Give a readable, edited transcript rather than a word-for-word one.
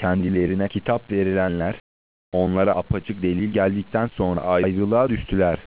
kendilerine kitap verilenler, onlara apaçık delil geldikten sonra ayrılığa düştüler.